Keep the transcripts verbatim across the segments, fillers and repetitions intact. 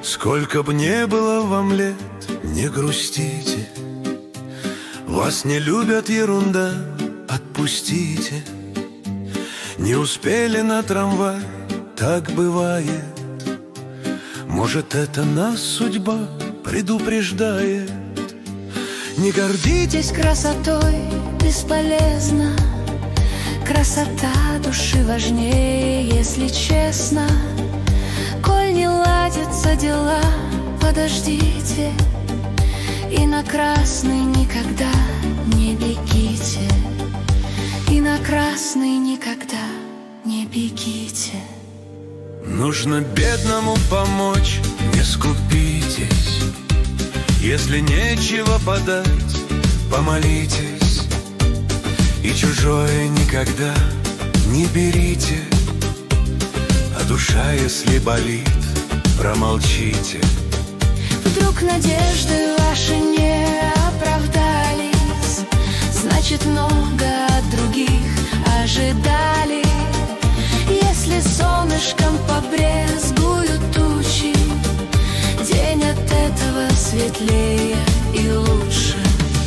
Сколько б не было вам лет, не грустите. Вас не любят, ерунда, отпустите. Не успели на трамвай, так бывает. Может, это нас судьба предупреждает. Не гордитесь красотой, бесполезно. Красота души важнее, если честно. Коль не ладятся дела, подождите. И на красный никогда не бегите. И на красный никогда не бегите. Нужно бедному помочь, не скупитесь. Если нечего подать, помолитесь. И чужое никогда не берите. А душа, если болит, промолчите. Вдруг надежды ваши не оправдались, значит, много от других ожидали. Если солнышком побрезгуют тучи, день от этого светлее и лучше.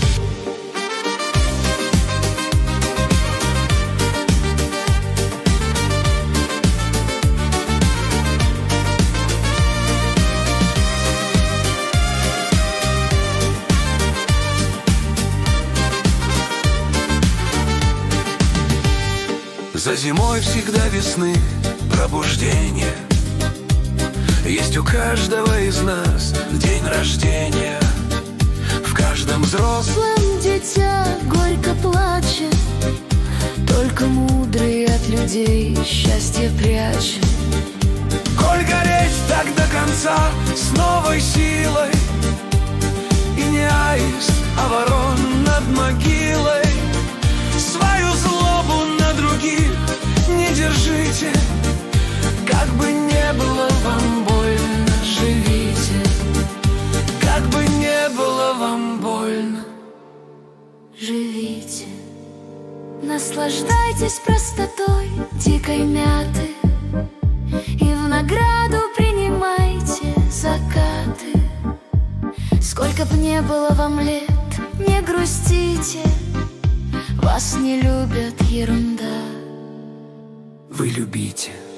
За зимой всегда весны пробуждение. Есть у каждого из нас день рождения. В каждом взрослом дитя горько плачет, только мудрый от людей счастье прячет. Коль гореть так до конца с новой силой, и не аист, а ворон над могилой. Свою злобу на других не держите. Как бы не было вам больно, живите. Как бы не было вам больно, живите. Наслаждайтесь простотой дикой мяты и в награду принимайте закаты. Сколько б не было вам лет, не грустите. Вас не любят, ерунда. Вы любите.